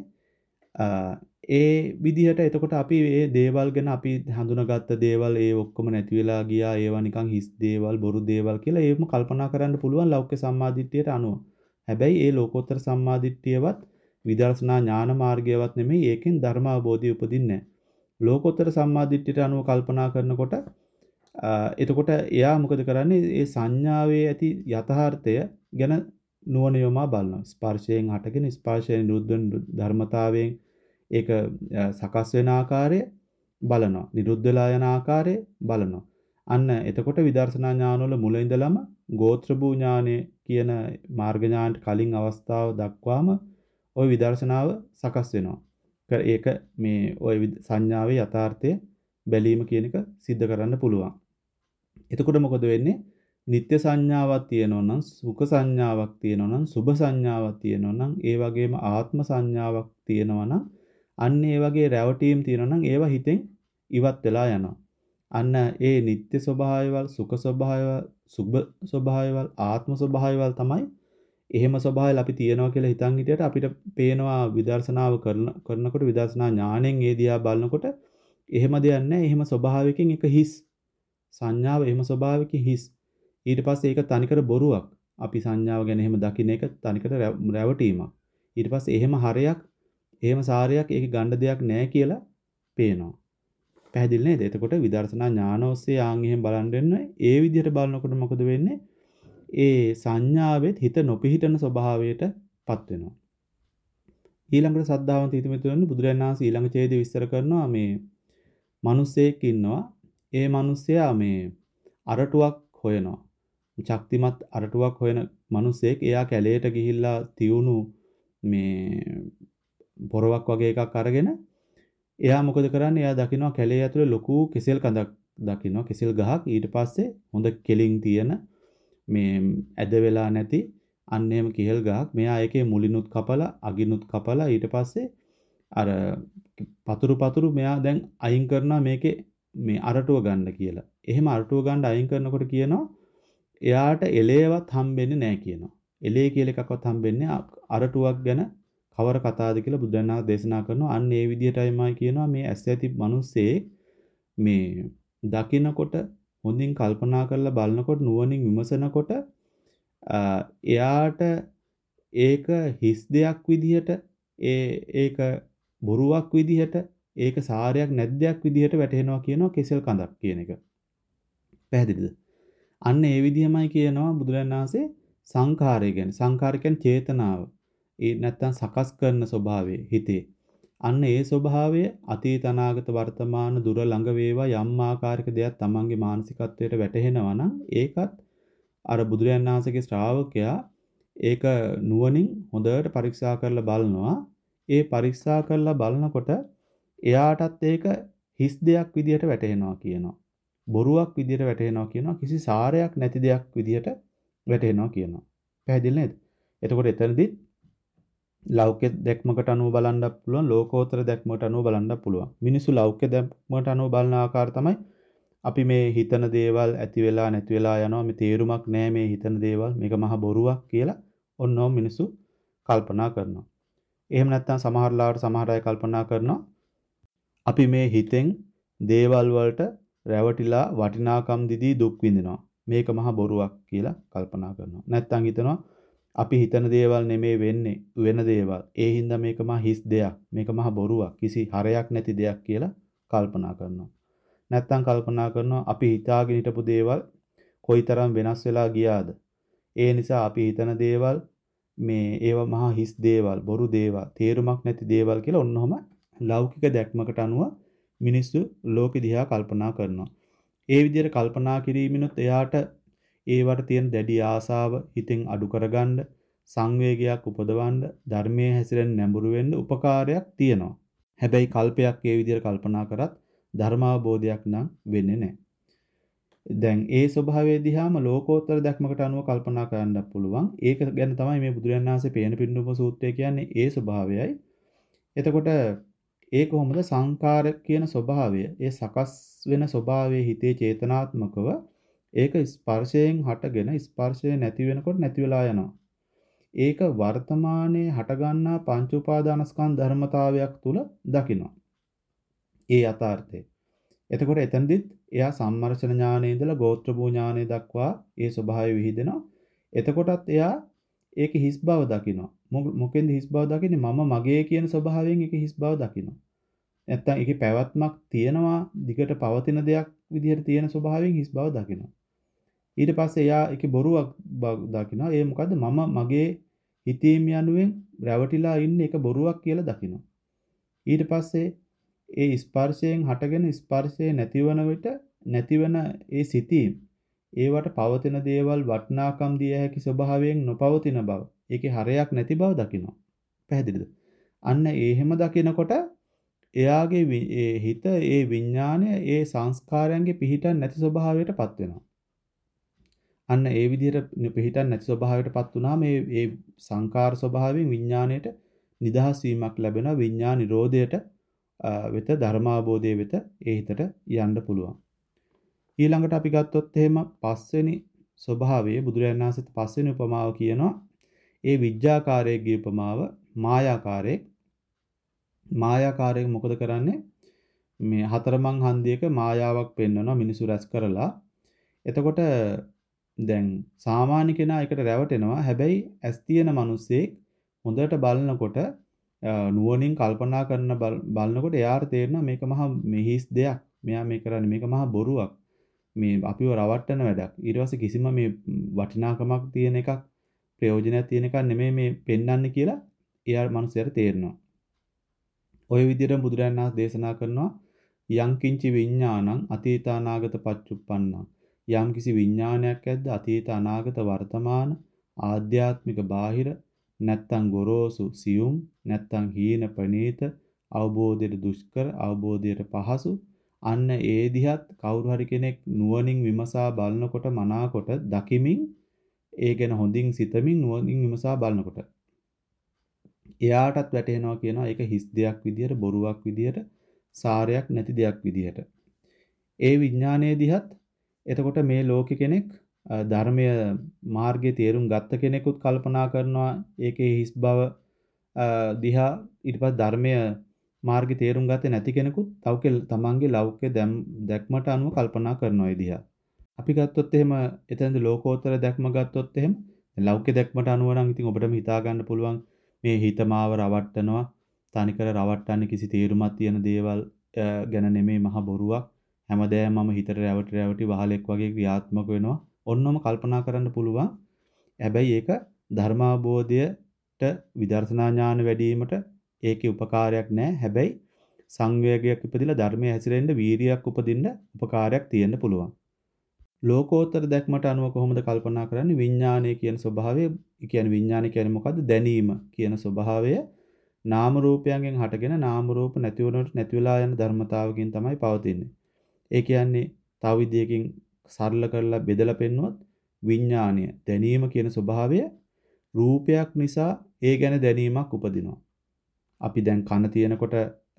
ඒ විදිහට එතකොට අපි මේ දේවල් ගැන අපි හඳුනාගත්ත දේවල් ඒ ඔක්කොම නැති වෙලා ගියා ඒවා නිකන් හිස් දේවල් බොරු දේවල් කියලා ඒවම කල්පනා කරන්න පුළුවන් ලෞකික සම්මාදිට්ඨියට අනුව. හැබැයි ඒ ලෝකෝත්තර සම්මාදිට්ඨියවත් විදර්ශනා ඥාන මාර්ගයවත් නෙමෙයි ඒකෙන් ධර්ම අවබෝධය උපදින්නේ නැහැ. ලෝකෝත්තර සම්මාදිට්ඨියට අනුව කල්පනා කරනකොට එතකොට එයා මොකද කරන්නේ ඒ සංඥාවේ ඇති යථාර්ථය ගැන නුවණ යොමා බලනවා. ස්පර්ශයෙන් හටගෙන ස්පර්ශයෙන් නිරුද්ධ වෙන ධර්මතාවයෙන් ඒක සකස් වෙන ආකාරය බලනවා. නිරුද්ධ වෙලා යන ආකාරය බලනවා. අන්න එතකොට විදර්ශනා ඥානවල මුල ඉඳලම ගෝත්‍ර භූ ඥානය කියන මාර්ග ඥානට කලින් අවස්ථාව දක්වාම ওই විදර්ශනාව සකස් වෙනවා. ඒක මේ ওই සංඥාවේ යථාර්ථය බැලීම කියන එක सिद्ध කරන්න පුළුවන්. එතකොට මොකද වෙන්නේ? නිත්‍ය සංඥාවක් තියෙනවා නම් සුඛ සංඥාවක් තියෙනවා නම් සුභ සංඥාවක් තියෙනවා නම් ඒ වගේම ආත්ම සංඥාවක් තියෙනවා නම් අන්න ඒ වගේ රැවටීම් තියෙනවා නම් ඒවා හිතෙන් ඉවත් වෙලා යනවා. අන්න ඒ නිත්‍ය ස්වභාවයවල් සුඛ ස්වභාවයවල් සුභ ස්වභාවයවල් ආත්ම ස්වභාවයවල් තමයි එහෙම ස්වභාවයල් අපි තියනවා කියලා හිතන් හිටියට අපිට පේනවා විදර්ශනාව කරන කරනකොට විදර්ශනා ඥාණයෙන් ඒ දිහා බලනකොට එහෙම දෙයක් නැහැ. එහෙම ස්වභාවයකින් එක හිස් සංඥාව එහෙම ස්වභාවයකින් හිස්. ඊට පස්සේ ඒක තනිකර බොරුවක්. අපි සංඥාව ගැන එහෙම දකින්න එක තනිකර රැවටීමක්. ඊට පස්සේ එහෙම හරයක් එහෙම සාරයක් ඒකේ ගන්න දෙයක් නැහැ කියලා පේනවා. පැහැදිලි නේද? එතකොට විදර්ශනා ඥාන ඔස්සේ ආන් එහෙම බලන් දෙන්නේ ඒ විදිහට බලනකොට මොකද වෙන්නේ? ඒ සංඥාවෙත් හිත නොපිහිටන ස්වභාවයටපත් වෙනවා. ඊළඟට සද්ධාවන්ත හිතමිතුරන් බුදුරජාණන් වහන්සේ ඊළඟ ඡේදයේ විස්තර කරනවා මේ මිනිස්සෙක් ඉන්නවා. ඒ මිනිස්සයා මේ අරටුවක් හොයනවා. ශක්තිමත් අරටුවක් හොයන මිනිසෙක් එයා කැලේට ගිහිල්ලා තියුණු මේ පොරවක් වගේ එකක් අරගෙන එයා මොකද කරන්නේ? එයා දකිනවා කැලේ ඇතුලේ ලොකු කෙසෙල් කඳක් දකිනවා. කෙසෙල් ගහක් ඊට පස්සේ හොඳ කෙලින් තියෙන මේ ඇද වෙලා නැති අන්න එහෙම කෙහෙල් ගහක්. මෙයා ඒකේ මුලිනුත් කපලා අගිනුත් කපලා ඊට පස්සේ අර පතුරු පතුරු මෙයා දැන් අයින් කරනවා මේකේ මේ අරටුව ගන්න කියලා. එහෙම අරටුව ගන්න අයින් කරනකොට කියනවා එයාට එලේවත් හම්බෙන්නේ නැහැ කියනවා. එලේ කියලා එකක්වත් හම්බෙන්නේ අරටුවක් ගැන කවර කතාවද කියලා බුදුන් වහන්සේ දේශනා කරනවා. අන්න ඒ විදිහටයිමයි කියනවා මේ ඇස් ඇති මිනිස්සේ මේ දකිනකොට හොඳින් කල්පනා කරලා බලනකොට නුවණින් විමසනකොට එයාට ඒක හිස් දෙයක් විදිහට ඒ ඒක බොරුවක් විදිහට ඒක සාරයක් නැද්දයක් විදිහට වැටහෙනවා කියනවා කෙසෙල් කඳක් කියන එක. පැහැදිලිද? අන්න ඒ විදිහමයි කියනවා බුදුරජාණන් වහන්සේ සංඛාරය ගැන. සංඛාර කියන්නේ චේතනාව. ඒ නැත්තම් සකස් කරන ස්වභාවය හිතේ. අන්න ඒ ස්වභාවය අතීත අනාගත වර්තමාන දුර ළඟ වේවා යම් ආකාරයක දෙයක් තමන්ගේ මානසිකත්වයට වැටහෙනවා නම් ඒකත් අර බුදුරජාණන් වහන්සේගේ ශ්‍රාවකයා ඒක නුවණින් හොඳට පරීක්ෂා කරලා බලනවා. ඒ පරීක්ෂා කරලා බලනකොට එයාටත් ඒක හිස් දෙයක් විදිහට වැටහෙනවා කියනවා. බොරුවක් විදිහට වැටහෙනවා කියනවා. කිසි සාරයක් නැති දෙයක් විදිහට වැටහෙනවා කියනවා. පැහැදිලි නේද? එතකොට එතනදී ලෞකික දැක්මකට අනුව බලන්න පුළුවන් ලෝකෝත්තර දැක්මකට අනුව බලන්න පුළුවන්. මිනිසු ලෞකික දැක්මකට අනුව බලන ආකාර තමයි අපි මේ හිතන දේවල් ඇති වෙලා නැති වෙලා යනවා. මේ තේරුමක් නැහැ මේ හිතන දේවල්. මේක මහ බොරුවක් කියලා ඔන්නෝම මිනිසු කල්පනා කරනවා. එහෙම නැත්නම් සමහර ලාවට සමහර අය කල්පනා කරනවා අපි මේ හිතෙන් දේවල් වලට රැවටිලා වටිනාකම් දිදී දුක් විඳිනවා. මේක මහ බොරුවක් කියලා කල්පනා කරනවා. නැත්නම් හිතනවා අපි හිතන දේවල් නෙමෙයි වෙන්නේ වෙන දේවල්. ඒ හින්දා මේක මහ හිස් දෙයක්. මේක මහ බොරුවක්. කිසි හරයක් නැති දෙයක් කියලා කල්පනා කරනවා. නැත්නම් කල්පනා කරනවා අපි හිතාගෙන හිටපු දේවල් කොයිතරම් වෙනස් වෙලා ගියාද. ඒ නිසා අපි හිතන දේවල් මේ ඒවා මහා හිස් දේවල්, බොරු දේවල්, තේරුමක් නැති දේවල් කියලා ඔන්නෝම ලෞකික දැක්මකට අනුව මිනිස්සු ලෝකෙ දිහා කල්පනා කරනවා. ඒ විදිහට කල්පනා කිරීමෙනුත් එයාට ඒවට තියෙන දැඩි ආසාව හිතෙන් අඩු කරගන්න, සංවේගයක් උපදවන්න, ධර්මයේ හැසිරෙන්න නැඹුරු වෙන්න උපකාරයක් තියෙනවා. හැබැයි කල්පයක් ඒ විදිහට කල්පනා කරත් ධර්මාවබෝධයක් නම් වෙන්නේ නැහැ. දැන් ඒ ස්වභාවය දිහාම ලෝකෝත්තර දැක්මකට අනුව කල්පනා කරන්න පුළුවන්. ඒක ගැන තමයි මේ බුදුරජාණන් වහන්සේ පේන පින්නුම සූත්‍රය කියන්නේ ඒ ස්වභාවයයි. එතකොට ඒ කොහොමද සංකාර කියන ස්වභාවය, ඒ සකස් වෙන ස්වභාවයේ හිතේ චේතනාත්මකව ඒක ස්පර්ශයෙන් හටගෙන ස්පර්ශය නැති වෙනකොට නැති වෙලා යනවා. ඒක වර්තමානයේ හටගන්නා පංච උපාදානස්කන්ධ ධර්මතාවයක් තුල දකිනවා. ඒ යථාර්ථය. එතකොට එතනදිත් එයා සම්මර්ෂණ ඥානයේ ඉඳලා ගෝත්‍ර භූ ඥානය දක්වා ඒ ස්වභාවය විහිදෙනවා. එතකොටත් එයා ඒකේ හිස් බව දකිනවා. මොකෙන්ද හිස් බව දකින්නේ? මම මගේ කියන ස්වභාවයෙන් ඒකේ හිස් බව දකිනවා. නැත්තම් ඒකේ පැවැත්මක් තියෙනවා, දිගට පවතින දෙයක් විදිහට තියෙන ස්වභාවයෙන් හිස් බව දකිනවා. ඊට පස්සේ එයා ඒකේ බොරුවක් බව දකිනවා. ඒ මොකද්ද? මම මගේ හිතීම් යනුවෙන් රැවටිලා ඉන්නේ ඒක බොරුවක් කියලා දකිනවා. ඊට පස්සේ ඒ ස්පර්ශයෙන් හටගෙන ස්පර්ශය නැතිවන විට නැතිවන ඒ සිතීම් ඒවට පවතින දේවල් වටිනාකම් දිය හැකි ස්වභාවයෙන් නොපවතින බව. ඒකේ හරයක් නැති බව දකිනවා. පැහැදිලිද? අන්න ඒ හැම දකිනකොට එයාගේ ඒ හිත ඒ විඥාණය ඒ සංස්කාරයන්ගේ පිහිටන් නැති ස්වභාවයටපත් වෙනවා. අන්න ඒ විදිහට පිහිටන් නැති ස්වභාවයටපත් වුණාම මේ ඒ සංකාර ස්වභාවයෙන් විඥාණයට නිදහස් වීමක් ලැබෙනවා. විඥාන නිරෝධයට වෙත ධර්මාබෝධයේ වෙත ඒ හිතට යන්න පුළුවන්. ඊළඟට අපි ගත්තොත් එහෙම පස්වෙනි ස්වභාවයේ බුදුරජාණන් වහන්සේත් පස්වෙනි උපමාව කියනවා. ඒ විඥාකාරයේ උපමාව මායාකාරයේ. මායාකාරයේ මොකද කරන්නේ? මේ හතරමං හන්දියක මායාවක් පෙන්වනවා මිනිසු රැස් කරලා. එතකොට දැන් සාමාන්‍ය කෙනා එකට රැවටෙනවා. හැබැයි ඇස් තියෙන මිනිස්සෙක් හොඳට බලනකොට නුවණින් කල්පනා කරන බලනකොට එයාට තේරෙනවා මේක මහා මිහිස් දෙයක්. මෙයා මේ කරන්නේ මේක මහා බොරුවක්. මේ අපිව රවට්ටන වැඩක්. ඊට පස්සේ කිසිම මේ වටිනාකමක් තියෙන එකක්, ප්‍රයෝජනයක් තියෙන එකක් නෙමෙයි මේ පෙන්වන්නේ කියලා එයා මනුස්සයාට තේරෙනවා. ওই විදිහට බුදුරජාණන් වහන්සේ දේශනා කරනවා යංකින්චි විඥානං අතීතානාගත පච්චුප්පන්නං. යම් කිසි විඥානයක් ඇද්ද අතීත අනාගත වර්තමාන ආධ්‍යාත්මික බාහිර නැත්තම් ගොරෝසු සියුම් නැත්තම් හීන ප්‍රනීත අවබෝධයට දුෂ්කර අවබෝධයට පහසු අන්න ඒ දිහත් කවුරු හරි කෙනෙක් නුවණින් විමසා බලනකොට මනාකොට දකිමින් ඒ ගැන හොඳින් සිතමින් නුවණින් විමසා බලනකොට එයාටත් වැටහෙනවා කියනවා ඒක හිස් දෙයක් විදියට බොරුවක් විදියට සාරයක් නැති දෙයක් විදියට ඒ විඥානයේ දිහත් එතකොට මේ ලෝකෙ කෙනෙක් ධර්මය මාර්ගයේ තේරුම් ගත්ත කෙනෙකුත් කල්පනා කරනවා ඒකේ හිස් බව දිහා ඊට පස්සේ ධර්මය මාර්ගයේ තේරුම් ගත්තේ නැති කෙනෙකුත් තව තමන්ගේ ලෞකික දැක්මට අනුව කල්පනා කරනවා ඒ දිහා. අපි ගත්තොත් එහෙම එතනද ලෝකෝත්තර දැක්ම ගත්තොත් එහෙම ලෞකික දැක්මට අනුව නම් ඉතින් ඔබටම හිතා ගන්න පුළුවන් මේ හිතමාව රවට්ටනවා තනිකර රවට්ටන්නේ කිසි තේරුමක් තියෙන දේවල් ගැන නෙමෙයි මහ බොරුවක්. හැමදේම මම හිතට රැවටි රැවටි වහලෙක් වගේ ක්‍රියාත්මක වෙනවා. ඔන්නෝම කල්පනා කරන්න පුළුවන්. හැබැයි ඒක ධර්මාබෝධයට විදර්ශනා ඥාන වැඩි වීමට ඒකේ උපකාරයක් නැහැ. හැබැයි සංවේගයක් ඉපදිලා ධර්මයේ හැසිරෙන්න වීරියක් උපදින්න උපකාරයක් තියෙන්න පුළුවන්. ලෝකෝත්තර දැක්මට අනුව කොහොමද කල්පනා කරන්නේ? විඥානය කියන ස්වභාවය, ඒ කියන්නේ විඥානය කියන්නේ මොකද්ද? දැනීම කියන ස්වභාවය නාම රූපයන්ගෙන් හටගෙන නාම රූප නැති වුණොත් නැති වෙලා යන ධර්මතාවකින් තමයි පවතින්නේ. ඒ කියන්නේ තව විදියකින් සරල කරලා බෙදලා පෙන්නුවොත් විඥානය දැනීම කියන ස්වභාවය රූපයක් නිසා ඒ ගැන දැනීමක් උපදිනවා. අපි දැන් කන තියෙනකොට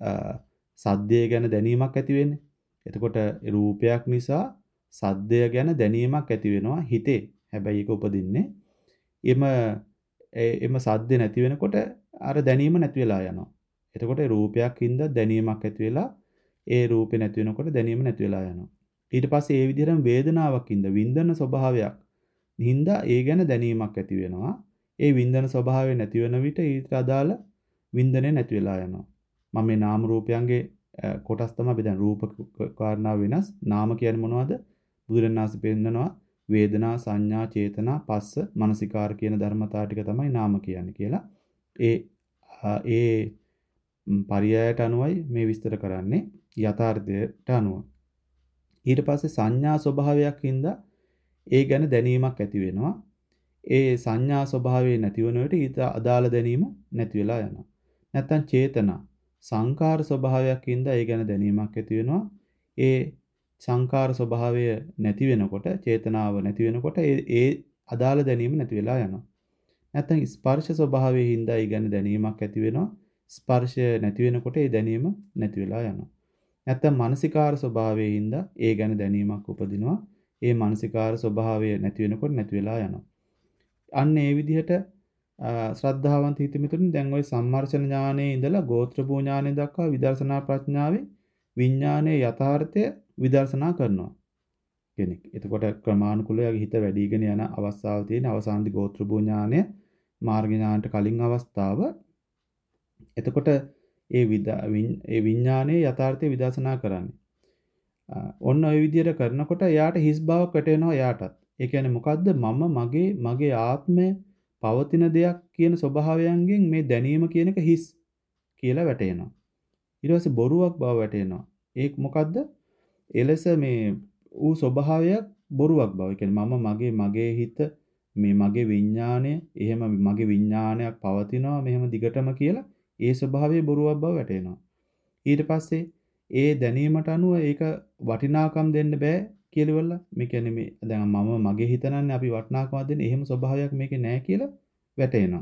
සද්දය ගැන දැනීමක් ඇති වෙන්නේ. එතකොට රූපයක් නිසා සද්දය ගැන දැනීමක් ඇති වෙනවා හිතේ. හැබැයි ඒක උපදින්නේ එම එම සද්ද නැති වෙනකොට අර දැනීම නැති වෙලා යනවා. එතකොට රූපයක් හින්දා දැනීමක් ඇති වෙලා ඒ රූපේ නැති වෙනකොට දැනීම නැති වෙලා යනවා. ඊට පස්සේ ඒ විදිහටම වේදනාවක් හින්දා වින්දන ස්වභාවයක් හින්දා ඒ ගැන දැනීමක් ඇති වෙනවා. ඒ වින්දන ස්වභාවය නැති වෙන විට ඊට අදාළ වින්දනේ නැති වෙලා යනවා. මම මේ නාම රූපයන්ගේ කොටස් තමයි අපි දැන් රූප කාරණා වෙනස්. නාම කියන්නේ මොනවද? බුදුරණාහි පෙන්නනවා වේදනා සංඥා චේතනා පස්ස මනසිකාර කියන ධර්මතා ටික තමයි නාම කියන්නේ කියලා. ඒ ඒ පරියායට අනුවයි මේ විස්තර කරන්නේ යථාර්ථයට අනුව. ඊට පස්සේ සංඥා ස්වභාවයක් හින්දා ඒ ගැන දැනීමක් ඇති වෙනවා. ඒ සංඥා ස්වභාවය නැති වෙන විට ඊට අදාළ දැනීම නැති වෙලා යනවා. නැත්තම් චේතනා සංකාර ස්වභාවයක් හින්දා ඒ ගැන දැනීමක් ඇති වෙනවා. ඒ සංකාර ස්වභාවය නැති වෙනකොට චේතනාව නැති වෙනකොට ඒ ඒ අදාළ දැනීම නැති වෙලා යනවා. නැත්තම් ස්පර්ශ ස්වභාවයෙන් හින්දා ඒ ගැන දැනීමක් ඇති වෙනවා. ස්පර්ශය නැති වෙනකොට ඒ දැනීම නැති වෙලා යනවා. නැත්තම් මානසිකාර ස්වභාවයෙන් හින්දා ඒ ගැන දැනීමක් උපදිනවා. ඒ මානසිකාර ස්වභාවය නැති වෙනකොට නැති වෙලා යනවා. අන්න ඒ විදිහට ශ්‍රද්ධාවන්ත හිතමිතුන් දැන් ওই සම්මර්ෂණ ඥානයේ ඉඳලා ගෝත්‍ර භූ ඥානය දක්වා විදර්ශනා ප්‍රඥාවේ විඥානයේ යථාර්ථය විදර්ශනා කරනවා කෙනෙක්. එතකොට ක්‍රමානුකූලව හිත වැඩිගෙන යන අවස්ථාව තියෙන අවසානදී ගෝත්‍ර භූ ඥානය මාර්ග ඥානට කලින් අවස්ථාව. එතකොට ඒ ඒ විඥානයේ යථාර්ථය විදර්ශනා කරන්නේ. ඔන්න ඔය විදිහට කරනකොට එයාට හිස් බවක් වැටෙනවා එයාටත්. ඒ කියන්නේ මොකද්ද මම මගේ මගේ ආත්මය පවතින දෙයක් කියන ස්වභාවයන්ගෙන් මේ දැනීම කියන එක හිස් කියලා වැටෙනවා. ඊට පස්සේ බොරුවක් බව වැටෙනවා. ඒක මොකද්ද? එලෙස මේ ඌ ස්වභාවයක් බොරුවක් බව. ඒ කියන්නේ මම මගේ මගේ හිත මේ මගේ විඥාණය එහෙම මගේ විඥානයක් පවතිනවා මෙහෙම දිගටම කියලා ඒ ස්වභාවයේ බොරුවක් බව වැටෙනවා. ඊට පස්සේ ඒ දැනීමට අනුව ඒක වටිනාකම් දෙන්න බෑ කියලා මේ කියන්නේ මේ දැන් මම මගේ හිතනන්නේ අපි වටිනාකමක් දෙන්නේ එහෙම ස්වභාවයක් මේකේ නැහැ කියලා වැටෙනවා.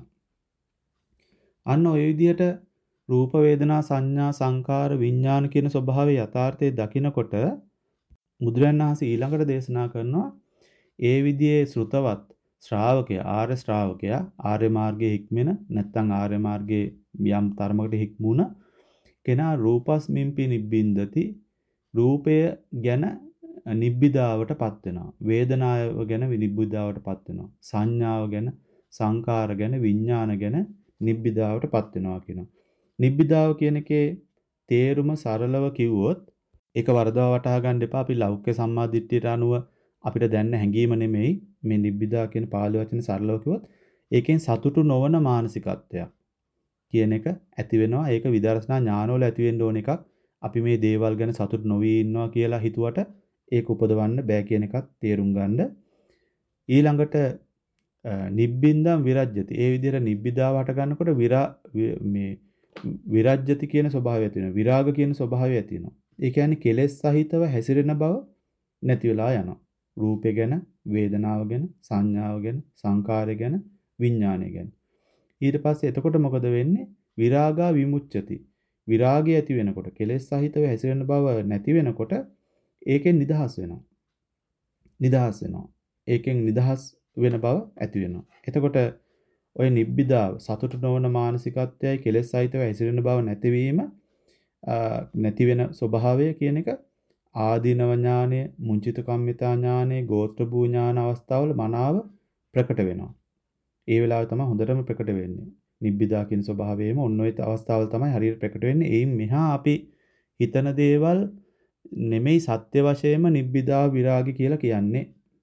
අන්න ඔය විදිහට රූප වේදනා සංඥා සංකාර විඥාන කියන ස්වභාවයේ යථාර්ථය දකිනකොට බුදුරජාණන් වහන්සේ ඊළඟට දේශනා කරනවා ඒ විදිහේ ශ්‍රුතවත් ශ්‍රාවකයා ආර්ය ශ්‍රාවකයා ආර්ය මාර්ගයේ හික්මෙන නැත්නම් ආර්ය මාර්ගයේ යම් තරමකට හික්මුණ කෙනා රූපස්මින්පි නිබ්බින්දති රූපය ගැන නිබ්බිදාවටපත් වෙනවා. වේදනාව ගැන නිබ්බිදාවටපත් වෙනවා. සංඥාව ගැන සංකාර ගැන විඥාන ගැන නිබ්බිදාවටපත් වෙනවා කියනවා. නිබ්බිදාව කියන එකේ තේරුම සරලව කිව්වොත් ඒක වරදවා වටහා ගන්න එපා. අපි ලෞකික සම්මාදිට්ඨියට අනුව අපිට දැනන හැඟීම නෙමෙයි මේ නිබ්බිදා කියන පාළි වචනේ සරලව කිව්වොත් ඒකෙන් සතුටු නොවන මානසිකත්වයක් කියන එක ඇති වෙනවා. ඒක විදර්ශනා ඥානවල ඇති වෙන්න ඕන එකක්. අපි මේ දේවල් ගැන සතුටු නොවි ඉන්නවා කියලා හිතුවට ඒක උපදවන්න බෑ කියන එකත් තේරුම් ගන්න. ඊළඟට නිබ්බින්දම් විරජ්‍යති. ඒ විදිහට නිබ්බිදාව හට ගන්නකොට විරා මේ විරජ්‍යති කියන ස්වභාවය ඇති වෙනවා. විරාග කියන ස්වභාවය ඇති වෙනවා. ඒ කියන්නේ කෙලෙස් සහිතව හැසිරෙන බව නැති වෙලා යනවා. රූපය ගැන, වේදනාව ගැන, සංඥාව ගැන, සංකාරය ගැන, විඥානය ගැන. ඊට පස්සේ එතකොට මොකද වෙන්නේ? විරාගා විමුච්ඡති. විරාගය ඇති වෙනකොට කෙලෙස් සහිතව හැසිරෙන බව නැති වෙනකොට ඒකෙන් නිදහස් වෙනවා. නිදහස් වෙනවා. ඒකෙන් නිදහස් වෙන බව ඇති වෙනවා. එතකොට ඔය නිබ්බිදාව සතුට නොවන මානසිකත්වයයි කෙලෙස් සහිතව හැසිරෙන බව නැතිවීම නැති වෙන ස්වභාවය කියන එක ආදීනව ඥානය, මුංචිත කම්මිතා ඥානය, ගෝත්‍ර භූ ඥාන අවස්ථාවල මනාව ප්‍රකට වෙනවා. ඒ වෙලාවේ තමයි හොඳටම ප්‍රකට වෙන්නේ. නිබ්බිදා කියන ස්වභාවයේම ඔන්න ඔය අවස්ථාවල තමයි හරියට ප්‍රකට වෙන්නේ. එයින් මෙහා අපි හිතන දේවල් නෙමෙයි සත්‍ය වශයෙන්ම නිබ්බිදා විරාගි කියලා කියන්නේ.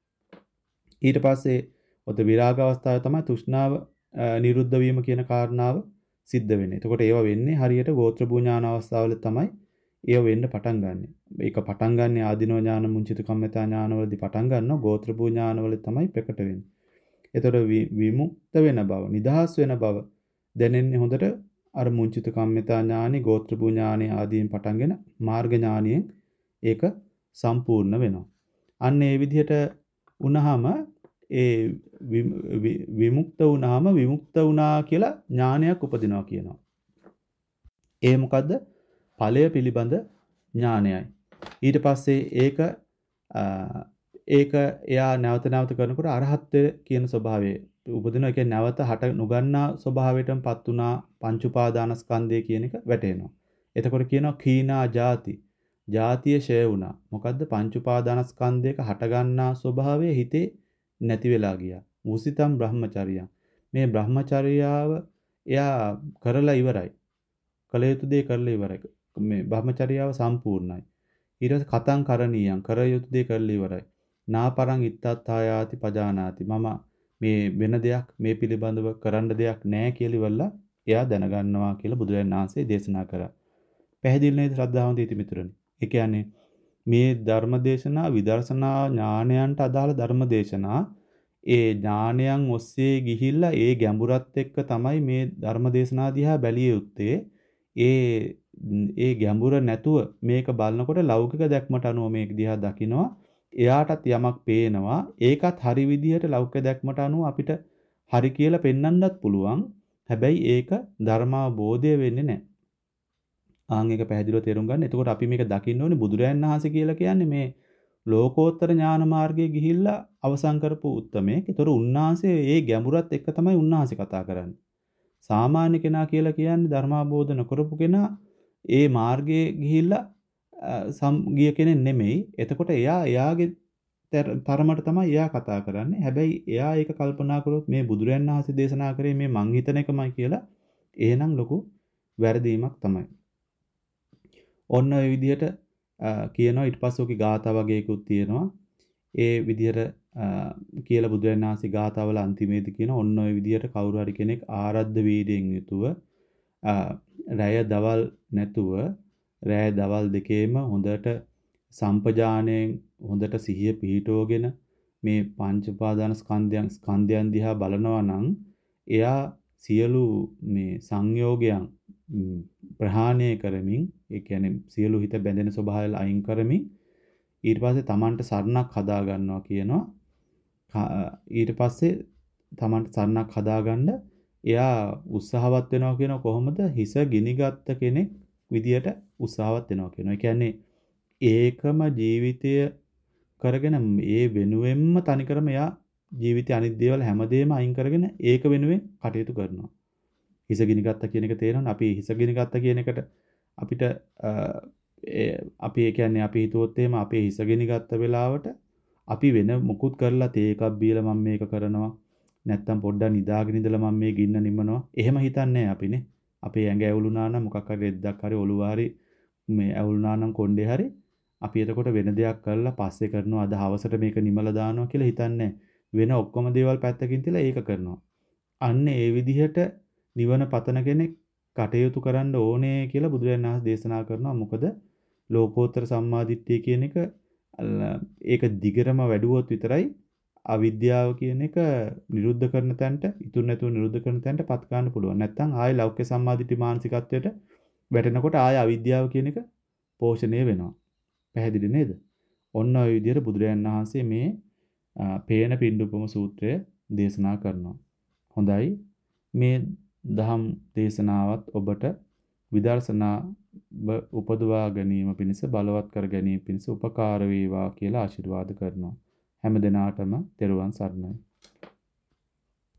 ඊට පස්සේ ඔත විරාග අවස්ථාවේ තමයි තෘෂ්ණාව නිරුද්ධ වීම කියන කාරණාව සිද්ධ වෙන්නේ. එතකොට ඒව වෙන්නේ හරියට ගෝත්‍ර භූ ඥාන අවස්ථාවල තමයි ඒව වෙන්න පටන් ගන්නෙ. ඒක පටන් ගන්නෙ ආදීනව ඥාන මුංචිත කම්මිතා ඥානවලදී පටන් ගන්නවා. ගෝත්‍ර භූ ඥානවල තමයි ප්‍රකට වෙන්නේ. එතකොට විමුක්ත වෙන බව, නිදහස් වෙන බව දැනෙන්නේ හොඳට අර මුංචිත කම්මිතා ඥානෙ, ගෝත්‍ර භූ ඥානෙ ආදීන් පටන්ගෙන මාර්ග ඥානියෙන් ඒක සම්පූර්ණ වෙනවා. අන්න ඒ විදිහට වුණාම ඒ විමුක්ත වුණාම විමුක්ත වුණා කියලා ඥානයක් උපදිනවා කියනවා. ඒ මොකද්ද? ඵලය පිළිබඳ ඥානයයි. ඊට පස්සේ ඒක ඒක එයා නැවත නැවත කරනකොට අරහත්ත්වය කියන ස්වභාවය උපදිනවා. ඒ කියන්නේ නැවත හට නොගන්නා ස්වභාවයටමපත් වුණා පංච උපාදානස්කන්ධය කියන එක වැටෙනවා. එතකොට කියනවා කීනා ಜಾති. ಜಾතිය ෂය වුණා. මොකද්ද? පංච උපාදානස්කන්ධයක හටගන්නා ස්වභාවය හිතේ නැති වෙලා ගියා. මුසිතම් බ්‍රහ්මචර්යය. මේ බ්‍රහ්මචර්යාව එයා කරලා ඉවරයි. කල යුතු දේ කරලා ඉවරයි. මේ බ්‍රහ්මචර්යාව සම්පූර්ණයි. ඊට පස්සේ කතං කරණීයං කර යුතු දේ කරලා ඉවරයි. නාපරං ඉත්තත්තායාති පජානාති. මම මේ වෙන දෙයක් මේ පිළිබඳව කරන්න දෙයක් නැහැ කියලා ඉවරලා එයා දැනගන්නවා කියලා බුදුරජාණන් වහන්සේ දේශනා කරා. පැහැදිලි නේද ශ්‍රද්ධාවන්ත ඉති මිතුරනි? ඒ කියන්නේ මේ ධර්මදේශනා විදර්ශනා ඥානයන්ට අදාළ ධර්මදේශනා ඒ ඥානයන් ඔස්සේ ගිහිල්ලා ඒ ගැඹුරත් එක්ක තමයි මේ ධර්මදේශනා දිහා බැලිය යුත්තේ. ඒ ඒ ගැඹුර නැතුව මේක බලනකොට ලෞකික දැක්මට අනුව මේක දිහා දකිනවා. එයාටත් යමක් පේනවා. ඒකත් හරි විදිහට ලෞකික දැක්මට අනුව අපිට හරි කියලා පෙන්වන්නත් පුළුවන්. හැබැයි ඒක ධර්මාවබෝධය වෙන්නේ නැහැ. ආන් එක පැහැදිලිව තේරුම් ගන්න. එතකොට අපි මේක දකින්න ඕනේ බුදුරයන් වහන්සේ කියලා කියන්නේ මේ ලෝකෝත්තර ඥාන මාර්ගයේ ගිහිල්ලා අවසන් කරපු උත්තමයෙක්. ඒතර උන්වහන්සේ ඒ ගැඹුරත් එක්ක තමයි උන්වහන්සේ කතා කරන්නේ. සාමාන්‍ය කෙනා කියලා කියන්නේ ධර්මාබෝධ නොකරපු කෙනා ඒ මාර්ගයේ ගිහිල්ලා ගිය කෙනෙක් නෙමෙයි. එතකොට එයා එයාගේ තරමට තමයි එයා කතා කරන්නේ. හැබැයි එයා ඒක කල්පනා කරොත් මේ බුදුරයන් වහන්සේ දේශනා කරේ මේ මං හිතන එකමයි කියලා එහෙනම් ලොකු වැරදීමක් තමයි. ඔන්න ඔය විදිහට කියනවා ඊට පස්සේ ඔකේ ගාථා වගේකුත් තියෙනවා. ඒ විදිහට කියලා බුදුරජාණන් වහන්සේ ගාථාවල අන්තිමේදී කියන ඔන්න ඔය විදිහට කවුරු හරි කෙනෙක් ආරද්ධ වීර්යයෙන් යුතුව රැය දවල් නැතුව රැය දවල් දෙකේම හොඳට සම්පජාණයෙන් හොඳට සිහිය පිහිටවගෙන මේ පංච උපාදාන ස්කන්ධයන් ස්කන්ධයන් දිහා බලනවා නම් එයා සියලු මේ සංයෝගයන් ප්‍රහාණය කරමින් ඒ කියන්නේ සියලු හිත බැඳෙන ස්වභාවය අයින් කරමින් ඊට පස්සේ Tamanට සරණක් හදා ගන්නවා කියනවා. ඊට පස්සේ Tamanට සරණක් හදාගන්න එයා උත්සාහවත් වෙනවා කියන කොහොමද හිස ගිනිගත්ත කෙනෙක් විදියට උත්සාහවත් වෙනවා කියනවා. ඒ කියන්නේ ඒකම ජීවිතය කරගෙන ඒ වෙනුවෙන්ම තනිකරම එයා ජීවිතේ අනිත් දේවල් හැමදේම අයින් කරගෙන ඒක වෙනුවෙන් කටයුතු කරනවා. හිස ගිනිගත්ත කියන එක තේරෙනවනේ. අපි හිස ගිනිගත්ත කියන එකට අපිට අපි ඒ කියන්නේ අපි හිතුවොත් එහෙම අපේ හිස ගිනිගත්ත වෙලාවට අපි වෙන මොකුත් කරලා තේ එකක් බීලා මම මේක කරනවා. නැත්තම් පොඩ්ඩක් නිදාගෙන ඉඳලා මම මේ ගින්න නිමනවා. එහෙම හිතන්නේ අපිනේ. අපේ ඇඟ ඇවුලුනා නම් මොකක් හරි රෙද්දක් හරි ඔළුව හරි මේ ඇවුලුනා නම් කොණ්ඩේ හරි අපි එතකොට වෙන දෙයක් කරලා පස්සේ කරනවා. අද හවසට මේක නිමලා දානවා කියලා හිතන්නේ වෙන ඔක්කොම දේවල් පැත්තකින් තියලා ඒක කරනවා. අන්න ඒ විදිහට නිවන පතන කෙනෙක් කටයුතු කරන්න ඕනේ කියලා බුදුරජාණන් වහන්සේ දේශනා කරනවා. මොකද ලෝකෝත්තර සම්මාදිට්ඨිය කියන එක ඒක දිගටම වැඩුවොත් විතරයි අවිද්‍යාව කියන එක නිරුද්ධ කරන තැනට, ඉතුරු නැතුව නිරුද්ධ කරන තැනට පත් ගන්න පුළුවන්. නැත්නම් ආයේ ලෞකික සම්මාදිට්ඨි මානසිකත්වයට වැටෙනකොට ආයේ අවිද්‍යාව කියන එක පෝෂණය වෙනවා. පැහැදිලි නේද? ඔන්න ඔය විදිහට බුදුරජාණන් වහන්සේ මේ පේන පින්ඩුපම සූත්‍රය දේශනා කරනවා. හොඳයි. මේ දහම් දේශනාවත් ඔබට විදර්ශනා උපදවා ගැනීම පිණිස බලවත් කර ගැනීම පිණිස උපකාර වේවා කියලා ආශිර්වාද කරනවා. හැම දිනාටම තෙරුවන් සරණයි.